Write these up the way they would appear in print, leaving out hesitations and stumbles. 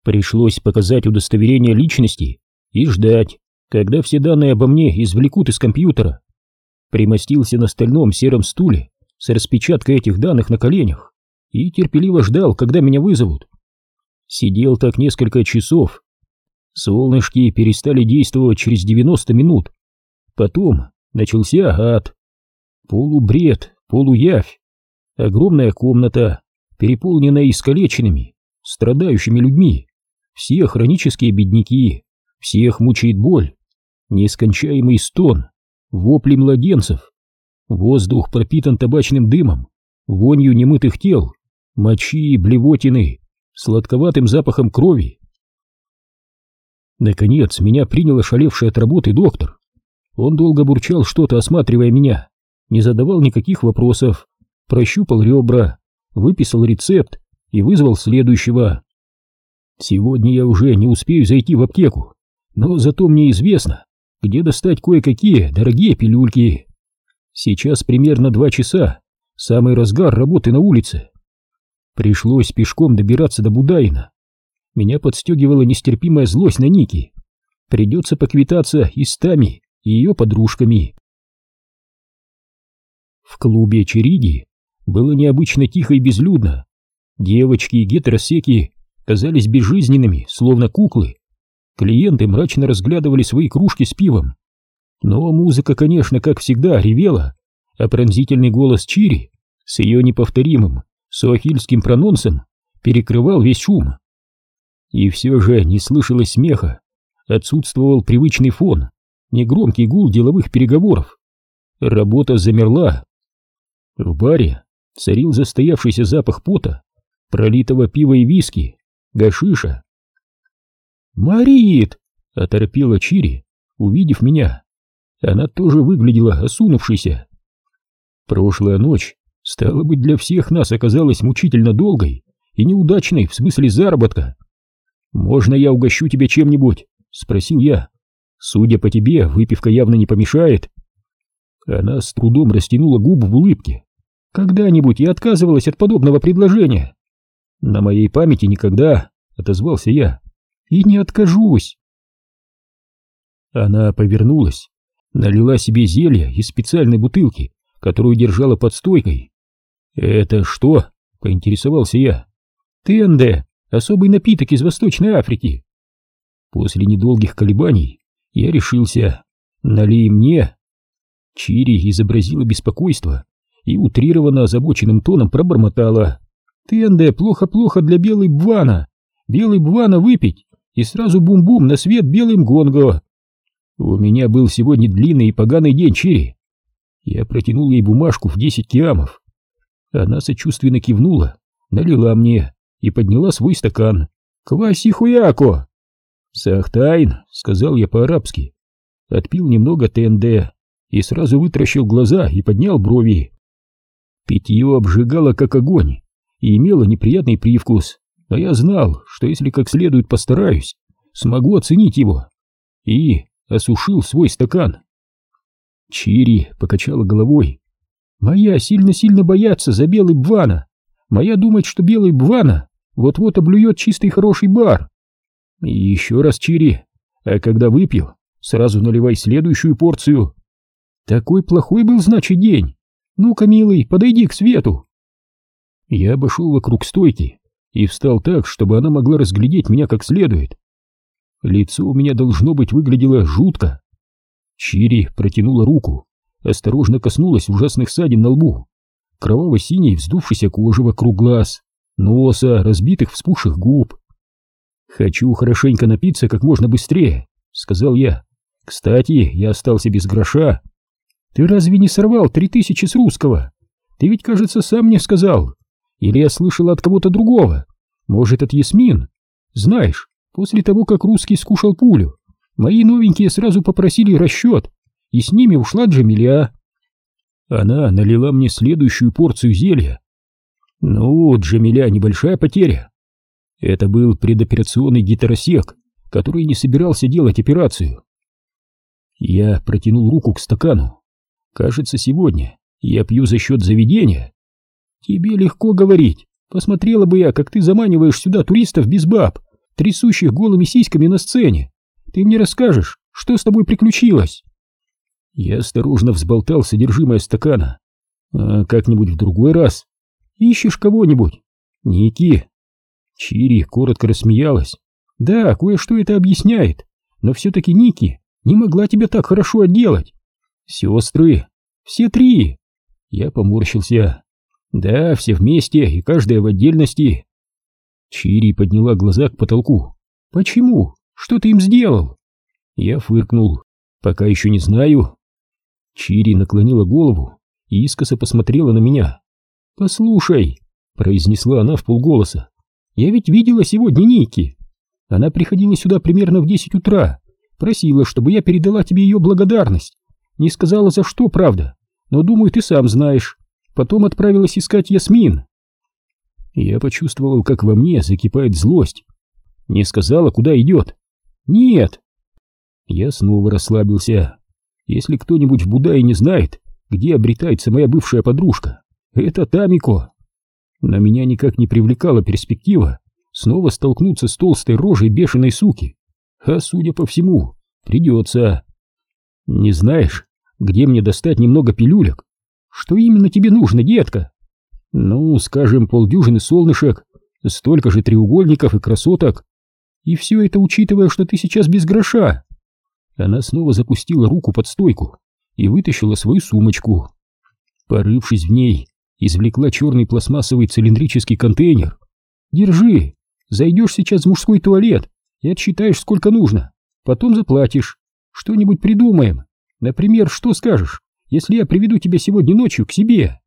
Пришлось показать удостоверение личности и ждать, когда все данные обо мне извлекут из компьютера. Примостился на стальном сером стуле с распечаткой этих данных на коленях и терпеливо ждал, когда меня вызовут. Сидел так несколько часов. Солнышки перестали действовать через 90 минут. Потом начался ад. Полубред, полуявь. Огромная комната, переполненная искалеченными, страдающими людьми. Все хронические бедняки, всех мучает боль. Нескончаемый стон, вопли младенцев. Воздух пропитан табачным дымом, вонью немытых тел, мочи, блевотины, сладковатым запахом крови. Наконец меня принял ошалевший от работы доктор. Он долго бурчал что-то, осматривая меня, не задавал никаких вопросов, прощупал ребра, выписал рецепт и вызвал следующего. Сегодня я уже не успею зайти в аптеку, но зато мне известно, где достать кое-какие дорогие пилюльки. Сейчас примерно 2 часа, самый разгар работы на улице. Пришлось пешком добираться до Будаина. Меня подстегивала нестерпимая злость на Ники. Придется поквитаться и с Тами, и ее подружками. В клубе Чериги было необычно тихо и безлюдно. Девочки и гетеросеки казались безжизненными, словно куклы. Клиенты мрачно разглядывали свои кружки с пивом. Но музыка, конечно, как всегда, ревела, а пронзительный голос Чири с ее неповторимым суахильским прононсом перекрывал весь шум. И все же не слышалось смеха, отсутствовал привычный фон, негромкий гул деловых переговоров. Работа замерла. В баре царил застоявшийся запах пота, пролитого пива и виски, гашиша. «Марит!» — оторопела Чири, увидев меня. Она тоже выглядела осунувшейся. Прошлая ночь, стало быть, для всех нас оказалась мучительно долгой и неудачной в смысле заработка. «Можно я угощу тебя чем-нибудь?» — спросил я. «Судя по тебе, выпивка явно не помешает». Она с трудом растянула губы в улыбке. «Когда-нибудь я отказывалась от подобного предложения?» «На моей памяти никогда», — отозвался я. «И не откажусь». Она повернулась, налила себе зелье из специальной бутылки, которую держала под стойкой. «Это что?» — поинтересовался я. «Тенде, особый напиток из Восточной Африки». После недолгих колебаний я решился. «Налей мне». Чири изобразила беспокойство и утрированно озабоченным тоном пробормотала: «Тенде плохо-плохо для белой бвана. Белый бвана выпить, и сразу бум-бум на свет белым гонго». «У меня был сегодня длинный и поганый день, Чири». Я протянул ей бумажку в 10 киамов. Она сочувственно кивнула, налила мне и подняла свой стакан. «Кваси хуяко!» «Сахтайн», — сказал я по-арабски. Отпил немного тенде и сразу вытращил глаза и поднял брови. Питье обжигало как огонь и имело неприятный привкус, но я знал, что если как следует постараюсь, смогу оценить его. И осушил свой стакан. Чири покачала головой. «Моя сильно-сильно бояться за белый бвана. Моя думать, что белый бвана вот-вот облюет чистый хороший бар». «И еще раз, Чири, а когда выпью, сразу наливай следующую порцию». «Такой плохой был, значит, день. Ну-ка, милый, подойди к свету». Я обошел вокруг стойки и встал так, чтобы она могла разглядеть меня как следует. Лицо у меня, должно быть, выглядело жутко. Чири протянула руку, осторожно коснулась ужасных ссадин на лбу, кроваво-синей вздувшейся кожи вокруг глаз, носа, разбитых вспухших губ. «Хочу хорошенько напиться как можно быстрее», — сказал я. «Кстати, я остался без гроша». «Ты разве не сорвал 3000 с русского? Ты ведь, кажется, сам мне сказал. Или я слышал от кого-то другого? Может, от Ясмин? Знаешь, после того, как русский скушал пулю, мои новенькие сразу попросили расчет, и с ними ушла Джамиля». Она налила мне следующую порцию зелья. «Ну, Джамиля небольшая потеря». Это был предоперационный гетеросек, который не собирался делать операцию. Я протянул руку к стакану. «Кажется, сегодня я пью за счет заведения». «Тебе легко говорить. Посмотрела бы я, как ты заманиваешь сюда туристов без баб. трясущих голыми сиськами на сцене. Ты мне расскажешь, что с тобой приключилось?» Я осторожно взболтал содержимое стакана. Как-нибудь в другой раз. Ищешь кого-нибудь? Ники. Чири коротко рассмеялась. Да, кое-что это объясняет, но все-таки Ники не могла тебя так хорошо отделать. Сестры. Все три. Я поморщился. Да, все вместе и каждая в отдельности. Чири подняла глаза к потолку. Почему? Что ты им сделал? Я фыркнул. Пока еще не знаю. Чири наклонила голову и искоса посмотрела на меня. «Послушай», — произнесла она вполголоса, — «я ведь видела сегодня Ники. Она приходила сюда примерно в 10 утра, просила, чтобы я передала тебе ее благодарность. Не сказала за что, правда, но, думаю, ты сам знаешь. Потом отправилась искать Ясмин». Я почувствовал, как во мне закипает злость. Не сказала, куда идет? Нет. Я снова расслабился. Если кто-нибудь в Будае не знает, где обретается моя бывшая подружка, это Тамико. Но меня никак не привлекала перспектива снова столкнуться с толстой рожей бешеной суки. А судя по всему, придется. Не знаешь, где мне достать немного пилюлек? Что именно тебе нужно, детка? Ну, скажем, полдюжины солнышек, столько же треугольников и красоток. И все это учитывая, что ты сейчас без гроша. Она снова запустила руку под стойку и вытащила свою сумочку. Порывшись в ней, извлекла черный пластмассовый цилиндрический контейнер. «Держи, зайдешь сейчас в мужской туалет и отсчитаешь, сколько нужно. Потом заплатишь. Что-нибудь придумаем. Например, что скажешь, если я приведу тебя сегодня ночью к себе?»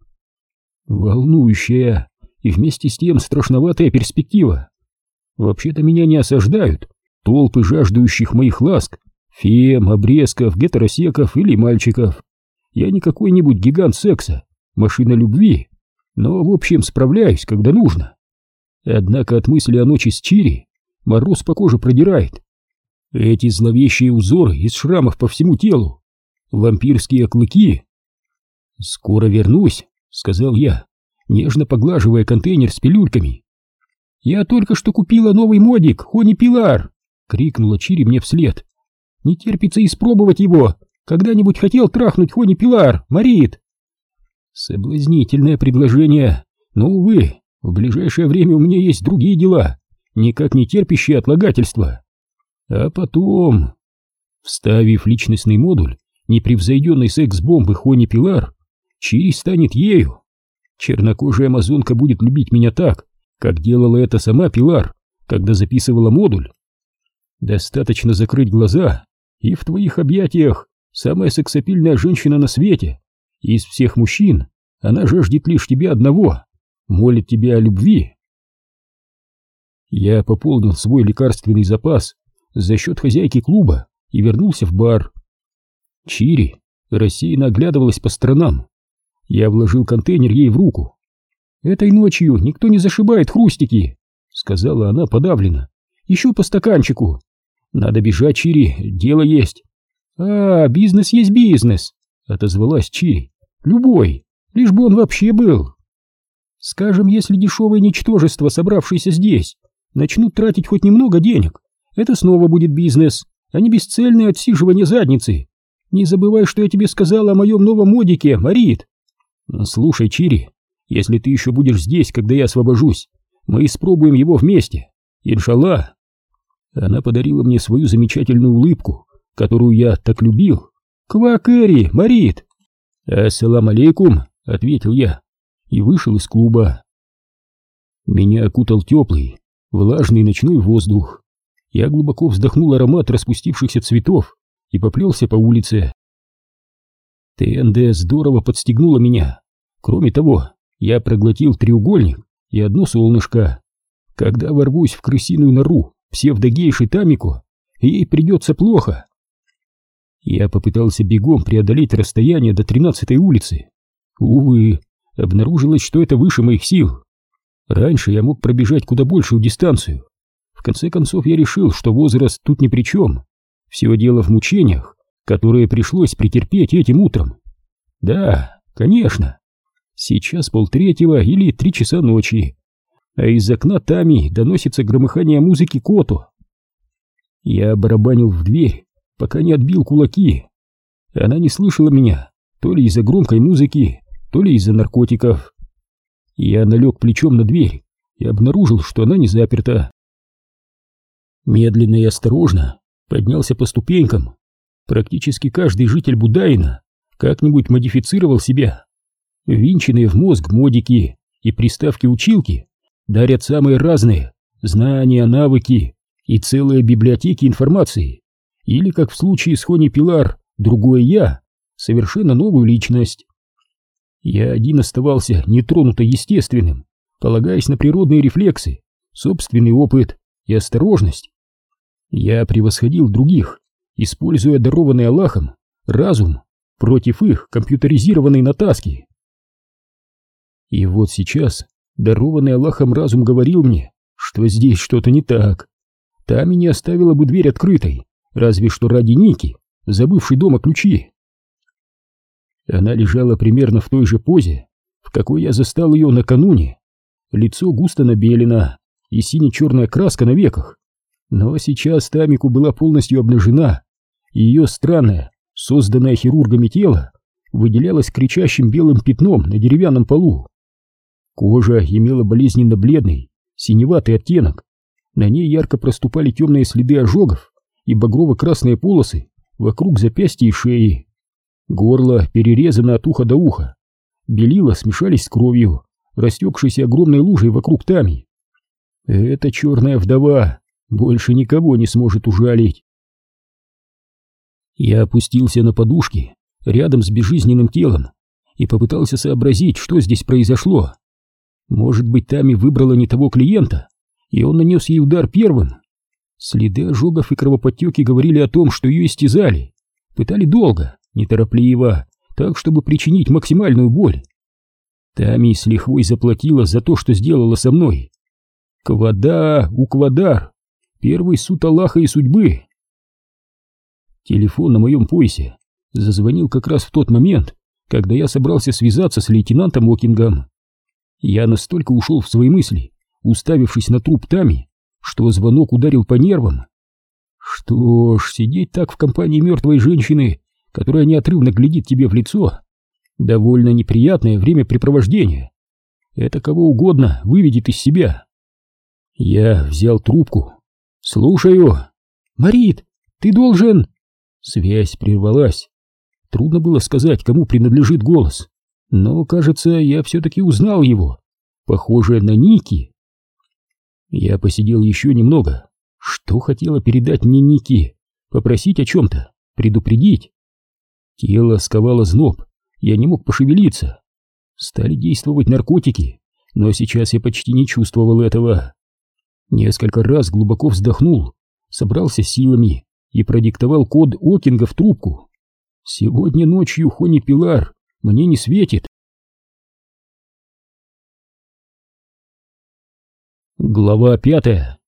Волнующая и вместе с тем страшноватая перспектива. Вообще-то меня не осаждают толпы жаждущих моих ласк, фем, обрезков, гетеросеков или мальчиков. Я не какой-нибудь гигант секса, машина любви, но в общем справляюсь, когда нужно. Однако от мысли о ночи с Чири мороз по коже продирает. Эти зловещие узоры из шрамов по всему телу, вампирские клыки. «Скоро вернусь», — сказал я, нежно поглаживая контейнер с пилюльками. «Я только что купила новый модик, Хони Пилар!» — крикнула Чири мне вслед. «Не терпится испробовать его! Когда-нибудь хотел трахнуть Хони Пилар, Марит?» Соблазнительное предложение, но, увы, в ближайшее время у меня есть другие дела, никак не терпящие отлагательства. А потом, вставив личностный модуль непревзойденной секс-бомбы Хони Пилар, Чири станет ею. Чернокожая амазонка будет любить меня так, как делала это сама Пилар, когда записывала модуль. Достаточно закрыть глаза, и в твоих объятиях самая сексапильная женщина на свете. Из всех мужчин она жаждет лишь тебя одного, молит тебя о любви. Я пополнил свой лекарственный запас за счет хозяйки клуба и вернулся в бар. Чири рассеянно оглядывалась по сторонам. Я вложил контейнер ей в руку. «Этой ночью никто не зашибает хрустики», — сказала она подавленно. «Еще по стаканчику. Надо бежать, Чири, дело есть». Бизнес есть бизнес», — отозвалась Чири. «Любой, лишь бы он вообще был. Скажем, если дешевые ничтожества, собравшиеся здесь, начнут тратить хоть немного денег, это снова будет бизнес, а не бесцельное отсиживание задницы. Не забывай, что я тебе сказала о моем новом модике, Марит». «Слушай, Чири, если ты еще будешь здесь, когда я освобожусь, мы испробуем его вместе. Иншаллах». Она подарила мне свою замечательную улыбку, которую я так любил. «Квакэри, Марит!» «Ассалам алейкум», — ответил я и вышел из клуба. Меня окутал теплый, влажный ночной воздух. Я глубоко вздохнул аромат распустившихся цветов и поплелся по улице. ТНД здорово подстегнула меня. Кроме того, я проглотил треугольник и одно солнышко. Когда ворвусь в крысиную нору псевдогейши Тамико, ей придется плохо. Я попытался бегом преодолеть расстояние до 13-й улицы. Увы, обнаружилось, что это выше моих сил. Раньше я мог пробежать куда большую дистанцию. В конце концов я решил, что возраст тут ни при чем. Все дело в мучениях, которые пришлось претерпеть этим утром. Да, конечно. Сейчас 2:30 или 3 часа ночи. а из окна Тами доносится громыхание музыки Кото. Я барабанил в дверь, пока не отбил кулаки. Она не слышала меня, то ли из-за громкой музыки, то ли из-за наркотиков. Я налег плечом на дверь и обнаружил, что она не заперта. Медленно и осторожно поднялся по ступенькам. Практически каждый житель Будаина как-нибудь модифицировал себя. Ввинченные в мозг модики и приставки-училки дарят самые разные знания, навыки и целые библиотеки информации. Или, как в случае с Хони Пилар, другое я, совершенно новую личность. Я один оставался нетронуто естественным, полагаясь на природные рефлексы, собственный опыт и осторожность. Я превосходил других, используя дарованный Аллахом разум против их компьютеризированной натаски. И вот сейчас дарованный Аллахом разум говорил мне, что здесь что-то не так. Тами не оставила бы дверь открытой, разве что ради Ники, забывшей дома ключи. Она лежала примерно в той же позе, в какой я застал ее накануне. Лицо густо набелено и сине-черная краска на веках. Но сейчас Тамику была полностью обнажена, и ее странное, созданное хирургами тело выделялось кричащим белым пятном на деревянном полу. Кожа имела болезненно-бледный, синеватый оттенок. На ней ярко проступали темные следы ожогов и багрово-красные полосы вокруг запястья и шеи. Горло перерезано от уха до уха. Белила смешались с кровью, растекшейся огромной лужей вокруг Тами. Эта черная вдова больше никого не сможет ужалить. Я опустился на подушки рядом с безжизненным телом и попытался сообразить, что здесь произошло. Может быть, Тами выбрала не того клиента, и он нанес ей удар первым. Следы ожогов и кровоподтеки говорили о том, что ее истязали, пытали долго, неторопливо, так, чтобы причинить максимальную боль. Тами с лихвой заплатила за то, что сделала со мной. Квада, уквадар, первый суд Аллаха и судьбы. Телефон на моем поясе зазвонил как раз в тот момент, когда я собрался связаться с лейтенантом Окингом. Я настолько ушел в свои мысли, уставившись на труп Тами, что звонок ударил по нервам. Что ж, сидеть так в компании мертвой женщины, которая неотрывно глядит тебе в лицо, довольно неприятное времяпрепровождение. Это кого угодно выведет из себя. Я взял трубку. «Слушаю». «Марит, ты должен...» Связь прервалась. Трудно было сказать, кому принадлежит голос, но, кажется, я все-таки узнал его. Похоже на Ники. Я посидел еще немного. Что хотела передать мне Ники? Попросить о чем-то? Предупредить? Тело сковало зноб. Я не мог пошевелиться. Стали действовать наркотики, но сейчас я почти не чувствовал этого. Несколько раз глубоко вздохнул, собрался силами и продиктовал код Окинга в трубку. Сегодня ночью Хони Пилар мне не светит. Глава 5.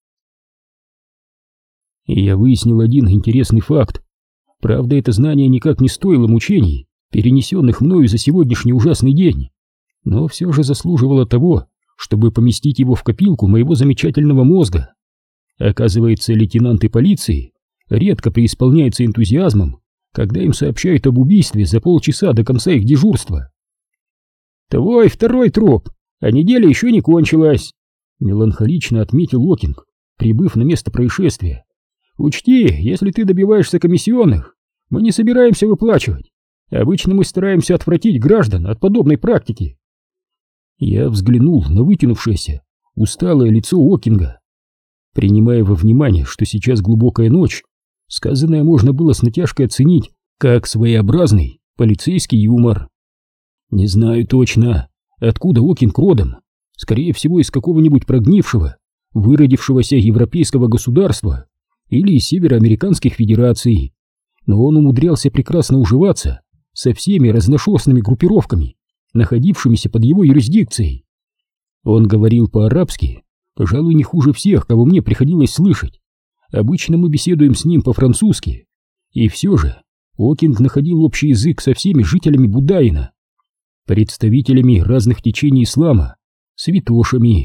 Я выяснил один интересный факт. Правда, это знание никак не стоило мучений, перенесенных мною за сегодняшний ужасный день, но все же заслуживало того, чтобы поместить его в копилку моего замечательного мозга. Оказывается, лейтенанты полиции редко преисполняются энтузиазмом, когда им сообщают об убийстве за полчаса до конца их дежурства. «Твой второй труп, а неделя еще не кончилась», — меланхолично отметил Окинг, прибыв на место происшествия. «Учти, если ты добиваешься комиссионных, мы не собираемся выплачивать. Обычно мы стараемся отвратить граждан от подобной практики». Я взглянул на вытянувшееся, усталое лицо Окинга. Принимая во внимание, что сейчас глубокая ночь, сказанное можно было с натяжкой оценить как своеобразный полицейский юмор. Не знаю точно, откуда Окинг родом, скорее всего из какого-нибудь прогнившего, выродившегося европейского государства или из североамериканских федераций, но он умудрялся прекрасно уживаться со всеми разношерстными группировками, находившимися под его юрисдикцией. Он говорил по-арабски, пожалуй, не хуже всех, кого мне приходилось слышать. Обычно мы беседуем с ним по-французски, и все же Окинг находил общий язык со всеми жителями Будаина, представителями разных течений ислама, святошами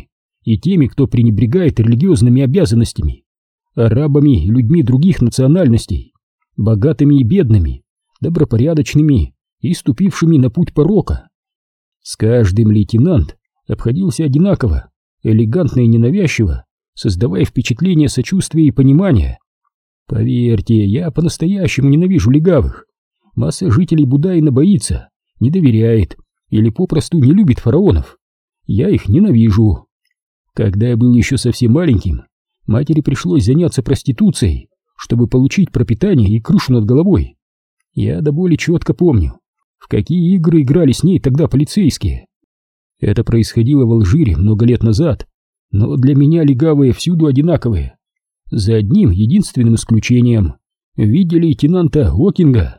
и теми, кто пренебрегает религиозными обязанностями, арабами и людьми других национальностей, богатыми и бедными, добропорядочными и ступившими на путь порока. С каждым лейтенант обходился одинаково, элегантно и ненавязчиво, создавая впечатление сочувствия и понимания. Поверьте, я по-настоящему ненавижу легавых. Масса жителей Будаина боится, не доверяет или попросту не любит фараонов. Я их ненавижу. Когда я был еще совсем маленьким, матери пришлось заняться проституцией, чтобы получить пропитание и крышу над головой. Я до боли четко помню, в какие игры играли с ней тогда полицейские. Это происходило в Алжире много лет назад, но для меня легавые всюду одинаковые, за одним единственным исключением в виде лейтенанта Окинга.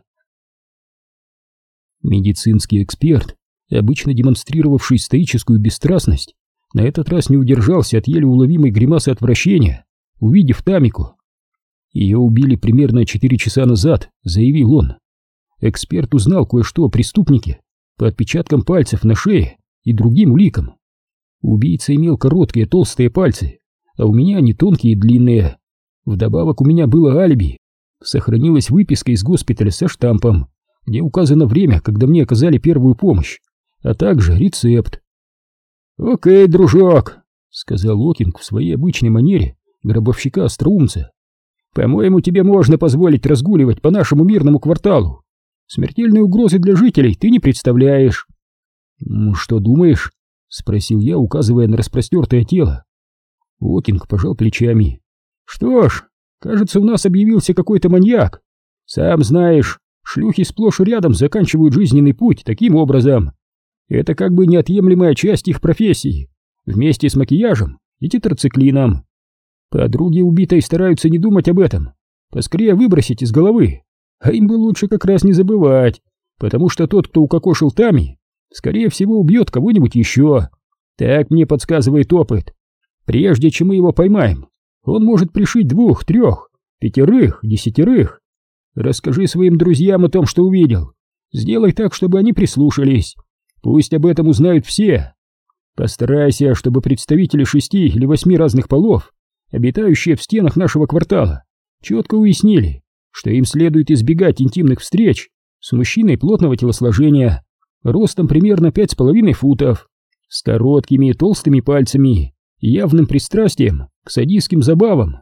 Медицинский эксперт, обычно демонстрировавший стоическую бесстрастность, на этот раз не удержался от еле уловимой гримасы отвращения, увидев Тамику. Ее убили примерно 4 часа назад, заявил он. Эксперт узнал кое-что о преступнике по отпечаткам пальцев на шее и другим уликам. Убийца имел короткие толстые пальцы, а у меня они тонкие и длинные. Вдобавок у меня было алиби. Сохранилась выписка из госпиталя со штампом, где указано время, когда мне оказали первую помощь, а также рецепт. «Окей, дружок», — сказал Окинг в своей обычной манере гробовщика-остроумца. «По-моему, тебе можно позволить разгуливать по нашему мирному кварталу. Смертельной угрозы для жителей ты не представляешь». «Что думаешь?» — спросил я, указывая на распростертое тело. Окинг пожал плечами. «Что ж, кажется, у нас объявился какой-то маньяк. Сам знаешь, шлюхи сплошь и рядом заканчивают жизненный путь таким образом. Это как бы неотъемлемая часть их профессии, вместе с макияжем и тетрациклином. Подруги убитой стараются не думать об этом, поскорее выбросить из головы, а им бы лучше как раз не забывать, потому что тот, кто укокошил Тами, скорее всего убьет кого-нибудь еще. Так мне подсказывает опыт. Прежде чем мы его поймаем, он может пришить 2, 3, 5, 10. Расскажи своим друзьям о том, что увидел. Сделай так, чтобы они прислушались. Пусть об этом узнают все. Постарайся, чтобы представители 6 или 8 разных полов, обитающие в стенах нашего квартала, четко уяснили, что им следует избегать интимных встреч с мужчиной плотного телосложения, ростом примерно 5,5 футов, с короткими толстыми пальцами и явным пристрастием к садистским забавам.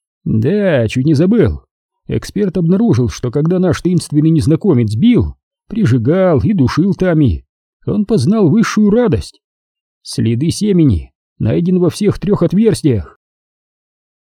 Да, чуть не забыл. Эксперт обнаружил, что когда наш таинственный незнакомец бил, прижигал и душил Тами, он познал высшую радость. Следы семени найдены во всех 3 отверстиях.